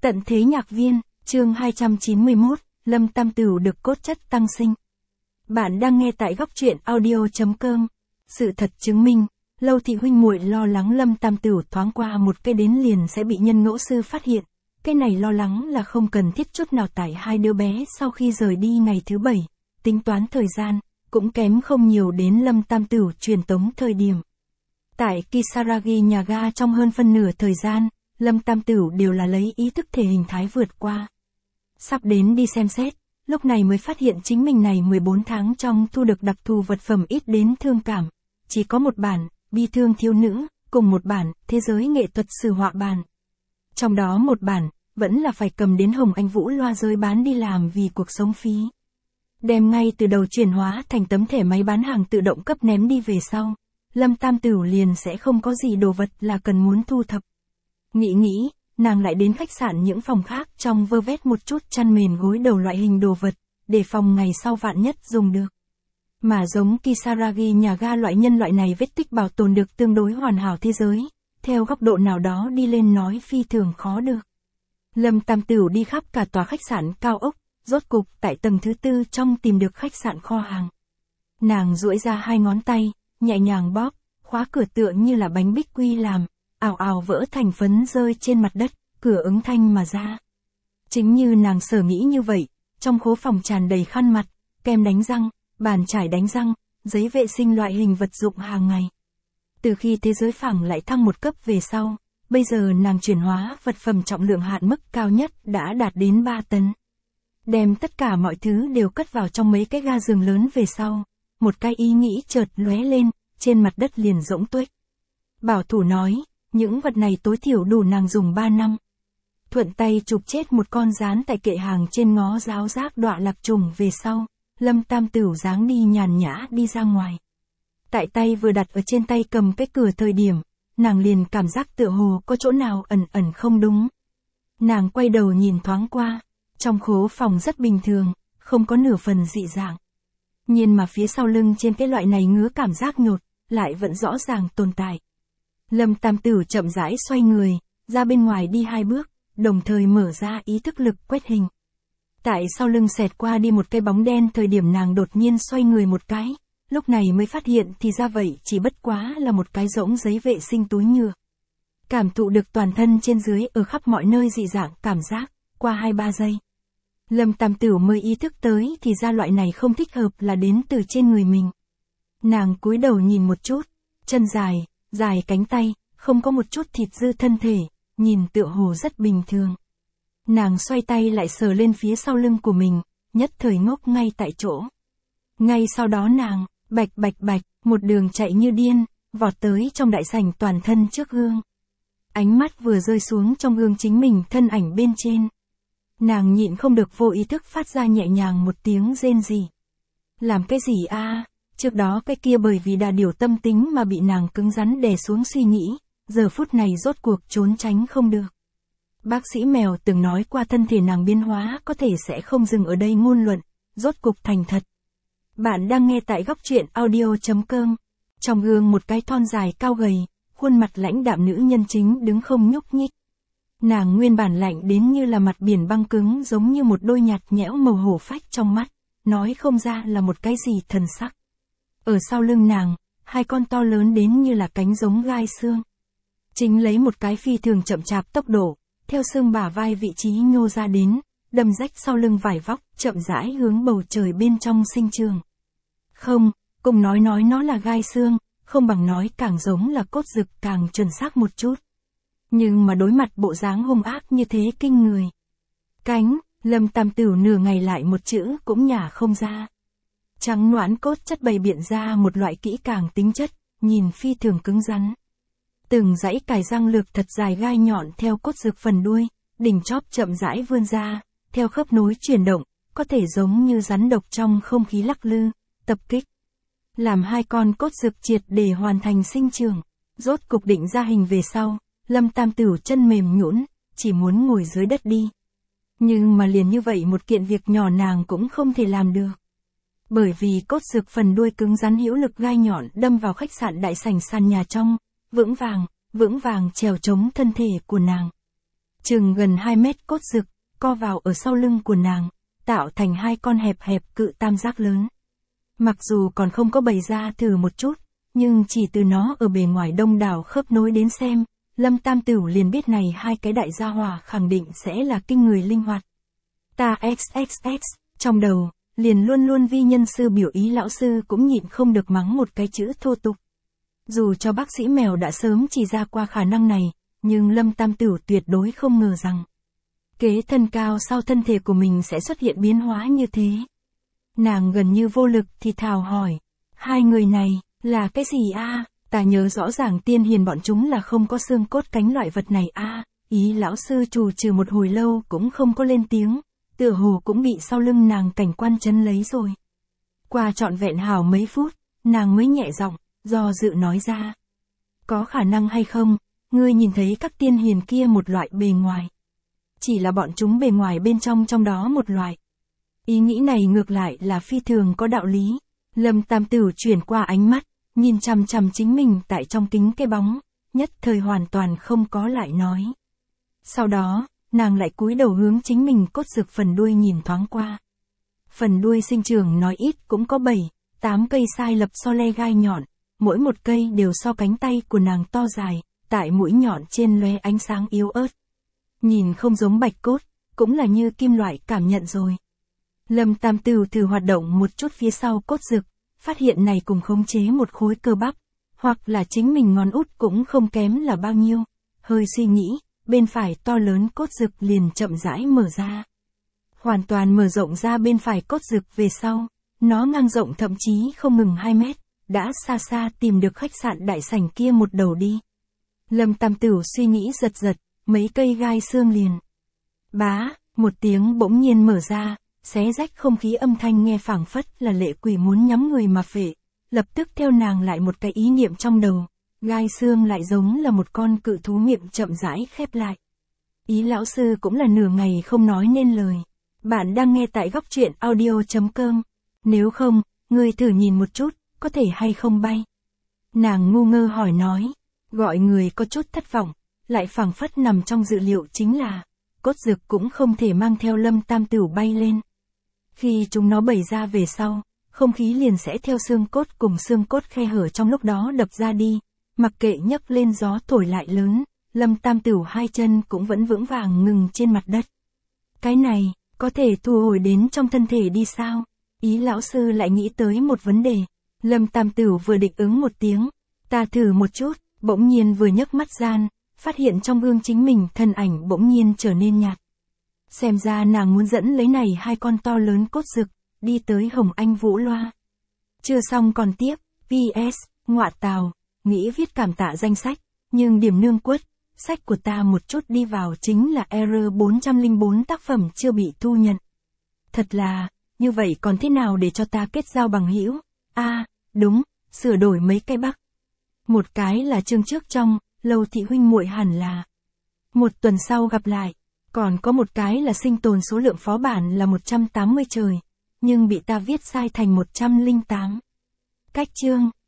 Tận thế nhạc viên, chương 291, Lâm Tam Tửu được cốt chất tăng sinh. Bạn đang nghe tại góc truyện audio.com. Sự thật chứng minh, Lâu thị huynh muội lo lắng Lâm Tam Tửu thoáng qua một cái đến liền sẽ bị nhân ngẫu sư phát hiện. Cái này lo lắng là không cần thiết chút nào tại hai đứa bé sau khi rời đi ngày thứ 7, tính toán thời gian, cũng kém không nhiều đến Lâm Tam Tửu truyền tống thời điểm. Tại Kisaragi nhà ga trong hơn phân nửa thời gian, Lâm Tam Tửu đều là lấy ý thức thể hình thái vượt qua. Sắp đến đi xem xét, lúc này mới phát hiện chính mình này 14 tháng trong thu được đặc thù vật phẩm ít đến thương cảm. Chỉ có một bản, bi thương thiếu nữ, cùng một bản, thế giới nghệ thuật sử họa bản. Trong đó một bản, vẫn là phải cầm đến Hồng Anh Vũ loa rơi bán đi làm vì cuộc sống phí. Đem ngay từ đầu chuyển hóa thành tấm thẻ máy bán hàng tự động cấp ném đi về sau. Lâm Tam Tửu liền sẽ không có gì đồ vật là cần muốn thu thập. Nghĩ, nàng lại đến khách sạn những phòng khác trong vơ vét một chút chăn mền gối đầu loại hình đồ vật, để phòng ngày sau vạn nhất dùng được. Mà giống Kisaragi nhà ga loại nhân loại này vết tích bảo tồn được tương đối hoàn hảo thế giới, theo góc độ nào đó đi lên nói phi thường khó được. Lâm Tam Tửu đi khắp cả tòa khách sạn cao ốc, rốt cục tại tầng thứ 4 trong tìm được khách sạn kho hàng. Nàng duỗi ra hai ngón tay, nhẹ nhàng bóp, khóa cửa tựa như là bánh bích quy làm, ào ào vỡ thành phấn rơi trên mặt đất, cửa ứng thanh mà ra. Chính như nàng sở nghĩ như vậy, trong khố phòng tràn đầy khăn mặt, kem đánh răng, bàn chải đánh răng, giấy vệ sinh loại hình vật dụng hàng ngày. Từ khi thế giới phẳng lại thăng một cấp về sau, bây giờ nàng chuyển hóa vật phẩm trọng lượng hạn mức cao nhất đã đạt đến 3 tấn. Đem tất cả mọi thứ đều cất vào trong mấy cái ga giường lớn về sau, một cái ý nghĩ chợt lóe lên, trên mặt đất liền rỗng tuếch. Bảo thủ nói, những vật này tối thiểu đủ nàng dùng 3 năm. Thuận tay chụp chết một con gián tại kệ hàng trên ngó giáo giác đọa lạc trùng về sau, Lâm Tam Tửu dáng đi nhàn nhã đi ra ngoài. Tại tay vừa đặt ở trên tay cầm cái cửa thời điểm, nàng liền cảm giác tựa hồ có chỗ nào ẩn ẩn không đúng. Nàng quay đầu nhìn thoáng qua, trong khố phòng rất bình thường, không có nửa phần dị dạng. Nhưng mà phía sau lưng trên cái loại này ngứa cảm giác nhột, lại vẫn rõ ràng tồn tại. Lâm Tam Tửu chậm rãi xoay người, ra bên ngoài đi 2 bước, đồng thời mở ra ý thức lực quét hình. Tại sau lưng xẹt qua đi một cái bóng đen thời điểm nàng đột nhiên xoay người một cái, lúc này mới phát hiện thì ra vậy chỉ bất quá là một cái rỗng giấy vệ sinh túi nhựa. Cảm thụ được toàn thân trên dưới ở khắp mọi nơi dị dạng cảm giác, qua 2-3 giây. Lâm Tam Tửu mới ý thức tới thì ra loại này không thích hợp là đến từ trên người mình. Nàng cúi đầu nhìn một chút, chân dài cánh tay, không có một chút thịt dư thân thể, nhìn tựa hồ rất bình thường. Nàng xoay tay lại sờ lên phía sau lưng của mình, nhất thời ngốc ngay tại chỗ. Ngay sau đó nàng, bạch, một đường chạy như điên, vọt tới trong đại sảnh toàn thân trước gương. Ánh mắt vừa rơi xuống trong gương chính mình thân ảnh bên trên. Nàng nhịn không được vô ý thức phát ra nhẹ nhàng một tiếng rên rỉ. Làm cái gì a? Trước đó cái kia bởi vì đà điểu tâm tính mà bị nàng cứng rắn đè xuống suy nghĩ, giờ phút này rốt cuộc trốn tránh không được. Bác sĩ mèo từng nói qua thân thể nàng biến hóa có thể sẽ không dừng ở đây ngôn luận, rốt cục thành thật. Bạn đang nghe tại góc truyện audio.com. Trong gương một cái thon dài cao gầy, khuôn mặt lãnh đạm nữ nhân chính đứng không nhúc nhích. Nàng nguyên bản lạnh đến như là mặt biển băng cứng giống như một đôi nhạt nhẽo màu hổ phách trong mắt, nói không ra là một cái gì thần sắc. Ở sau lưng nàng, 2 con to lớn đến như là cánh giống gai xương. Chính lấy một cái phi thường chậm chạp tốc độ, theo xương bả vai vị trí nhô ra đến, đâm rách sau lưng vải vóc, chậm rãi hướng bầu trời bên trong sinh trường. Không, cùng nói nó là gai xương, không bằng nói càng giống là cốt rực càng chuẩn xác một chút. Nhưng mà đối mặt bộ dáng hung ác như thế kinh người. Cánh, Lâm Tam Tửu nửa ngày lại một chữ cũng nhả không ra. Trắng noãn cốt chất bày biện ra một loại kỹ càng tính chất, nhìn phi thường cứng rắn. Từng dãy cài răng lược thật dài gai nhọn theo cốt rực phần đuôi, đỉnh chóp chậm rãi vươn ra, theo khớp nối chuyển động, có thể giống như rắn độc trong không khí lắc lư, tập kích. Làm 2 con cốt rực triệt để hoàn thành sinh trưởng, rốt cục định ra hình về sau, Lâm Tam Tửu chân mềm nhũn, chỉ muốn ngồi dưới đất đi. Nhưng mà liền như vậy một kiện việc nhỏ nàng cũng không thể làm được. Bởi vì cốt rực phần đuôi cứng rắn hữu lực gai nhọn đâm vào khách sạn đại sảnh sàn nhà trong, vững vàng, vững vàng trèo chống thân thể của nàng. chừng gần 2 mét cốt rực, co vào ở sau lưng của nàng, tạo thành hai con hẹp hẹp cự tam giác lớn. Mặc dù còn không có bày ra thử một chút, nhưng chỉ từ nó ở bề ngoài đông đảo khớp nối đến xem, Lâm Tam Tửu liền biết này hai cái đại gia hỏa khẳng định sẽ là kinh người linh hoạt. Ta XXX, trong đầu, liền luôn luôn vi nhân sư biểu ý lão sư cũng nhịn không được mắng một cái chữ thô tục. Dù cho bác sĩ mèo đã sớm chỉ ra qua khả năng này, nhưng Lâm Tam Tửu tuyệt đối không ngờ rằng kế thân cao sau thân thể của mình sẽ xuất hiện biến hóa như thế. Nàng gần như vô lực thì thào hỏi, hai người này, là cái gì a? Ta nhớ rõ ràng tiên hiền bọn chúng là không có xương cốt cánh loại vật này a. Ý lão sư trù trừ một hồi lâu cũng không có lên tiếng, tựa hồ cũng bị sau lưng nàng cảnh quan chấn lấy rồi. Qua trọn vẹn hào mấy phút, nàng mới nhẹ giọng, do dự nói ra. Có khả năng hay không, ngươi nhìn thấy các tiên hiền kia một loại bề ngoài. Chỉ là bọn chúng bề ngoài bên trong đó một loại. Ý nghĩ này ngược lại là phi thường có đạo lý. Lâm Tam Tửu chuyển qua ánh mắt, nhìn chằm chằm chính mình tại trong kính cái bóng, nhất thời hoàn toàn không có lại nói. Sau đó, nàng lại cúi đầu hướng chính mình cốt rực phần đuôi nhìn thoáng qua. Phần đuôi sinh trưởng nói ít cũng có 7, 8 cây sai lập so le gai nhọn, mỗi một cây đều so cánh tay của nàng to dài, tại mũi nhọn trên lóe ánh sáng yếu ớt. Nhìn không giống bạch cốt, cũng là như kim loại cảm nhận rồi. Lâm Tam Tửu thử hoạt động một chút phía sau cốt rực, phát hiện này cùng khống chế một khối cơ bắp, hoặc là chính mình ngón út cũng không kém là bao nhiêu. Hơi suy nghĩ, bên phải to lớn cốt rực liền chậm rãi mở ra. Hoàn toàn mở rộng ra bên phải cốt rực về sau, nó ngang rộng thậm chí không ngừng 2 mét, đã xa xa tìm được khách sạn đại sảnh kia một đầu đi. Lâm Tam Tửu suy nghĩ giật giật, mấy cây gai xương liền. Bá, một tiếng bỗng nhiên mở ra, xé rách không khí âm thanh nghe phảng phất là lệ quỷ muốn nhắm người mà phệ. Lập tức theo nàng lại một cái ý niệm trong đầu, gai xương lại giống là một con cự thú miệng chậm rãi khép lại. Ý lão sư cũng là nửa ngày không nói nên lời. Bạn đang nghe tại góc truyện audio.com. Nếu không, ngươi thử nhìn một chút, có thể hay không bay? Nàng ngu ngơ hỏi nói, gọi người có chút thất vọng, lại phảng phất nằm trong dự liệu chính là, cốt rực cũng không thể mang theo Lâm Tam Tửu bay lên. Khi chúng nó bày ra về sau, không khí liền sẽ theo xương cốt cùng xương cốt khe hở trong lúc đó đập ra đi, mặc kệ nhấc lên gió thổi lại lớn, Lâm Tam Tửu hai chân cũng vẫn vững vàng ngừng trên mặt đất. Cái này, có thể thu hồi đến trong thân thể đi sao? Ý lão sư lại nghĩ tới một vấn đề. Lâm Tam Tửu vừa định ứng một tiếng, ta thử một chút, bỗng nhiên vừa nhấc mắt gian, phát hiện trong gương chính mình thân ảnh bỗng nhiên trở nên nhạt. Xem ra nàng muốn dẫn lấy này hai con to lớn cốt rực, đi tới Hồng Anh Vũ Loa. Chưa xong còn tiếp, PS, ngọa tào, nghĩ viết cảm tạ danh sách, nhưng điểm nương quất, sách của ta một chút đi vào chính là R404 tác phẩm chưa bị thu nhận. Thật là, như vậy còn thế nào để cho ta kết giao bằng hữu? Đúng, sửa đổi mấy cái bắc. Một cái là chương trước trong, Lâu Thị huynh muội hẳn là. Một tuần sau gặp lại, còn có một cái là sinh tồn số lượng phó bản là 180 trời, nhưng bị ta viết sai thành 108. Cách chương.